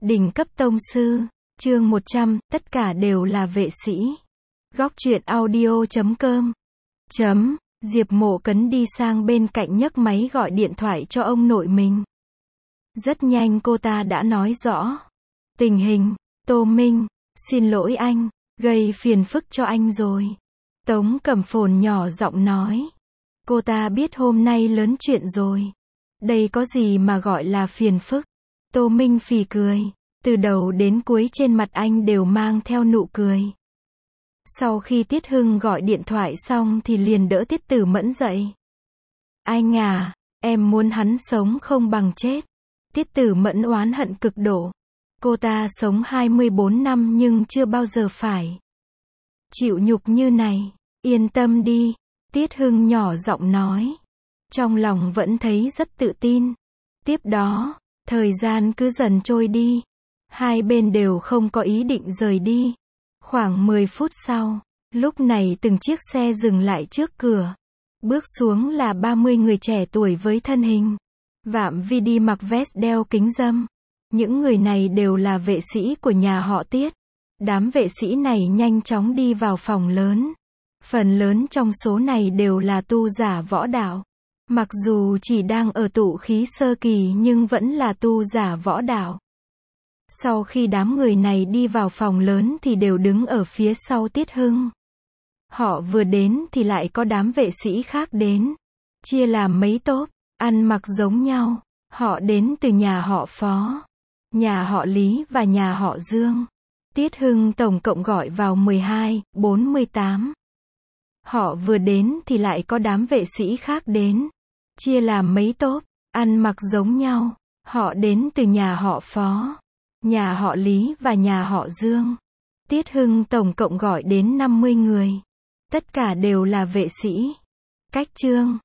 Đỉnh cấp tông sư, chương 100, tất cả đều là vệ sĩ. Góc truyện audio.com. Diệp Mộ Cấn đi sang bên cạnh nhấc máy gọi điện thoại cho ông nội mình. Rất nhanh cô ta đã nói rõ tình hình. Tô Minh, xin lỗi anh, gây phiền phức cho anh rồi. Tống Cẩm Phồn nhỏ giọng nói. Cô ta biết hôm nay lớn chuyện rồi. Đây có gì mà gọi là phiền phức. Tô Minh phì cười. Từ đầu đến cuối trên mặt anh đều mang theo nụ cười. Sau khi Tiết Hưng gọi điện thoại xong thì liền đỡ Tiết Tử Mẫn dậy. Anh à, em muốn hắn sống không bằng chết. Tiết Tử Mẫn oán hận cực độ. Cô ta sống 24 năm nhưng chưa bao giờ phải chịu nhục như này. Yên tâm đi, Tiết Hưng nhỏ giọng nói. Trong lòng vẫn thấy rất tự tin. Tiếp đó, thời gian cứ dần trôi đi. Hai bên đều không có ý định rời đi. Khoảng 10 phút sau, lúc này từng chiếc xe dừng lại trước cửa. Bước xuống là 30 người trẻ tuổi với thân hình vạm vi đi mặc vest đeo kính râm. Những người này đều là vệ sĩ của nhà họ Tiết. Đám vệ sĩ này nhanh chóng đi vào phòng lớn. Phần lớn trong số này đều là tu giả võ đạo. Mặc dù chỉ đang ở tụ khí sơ kỳ nhưng vẫn là tu giả võ đạo. Sau khi đám người này đi vào phòng lớn thì đều đứng ở phía sau Tiết Hưng. Họ vừa đến thì lại có đám vệ sĩ khác đến. Chia làm mấy tốp, ăn mặc giống nhau. Họ đến từ nhà họ Phó, nhà họ Lý và nhà họ Dương. Tiết Hưng tổng cộng gọi vào 12, 48. Họ vừa đến thì lại có đám vệ sĩ khác đến. Chia làm mấy tốp, ăn mặc giống nhau. Họ đến từ nhà họ Phó, nhà họ Lý và nhà họ Dương. Tiết Hưng tổng cộng gọi đến 50 người. Tất cả đều là vệ sĩ. Cách chương